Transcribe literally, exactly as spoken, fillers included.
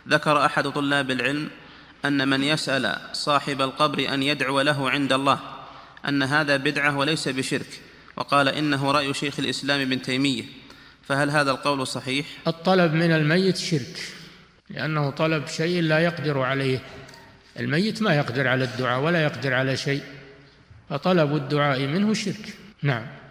ذكر أحد طلاب العلم أن من يسأل صاحب القبر أن يدعو له عند الله أن هذا بدعة وليس بشرك، وقال إنه رأي شيخ الإسلام ابن تيمية، فهل هذا القول صحيح؟ الطلب من الميت شرك، لأنه طلب شيء لا يقدر عليه. الميت ما يقدر على الدعاء ولا يقدر على شيء، فطلب الدعاء منه شرك. نعم.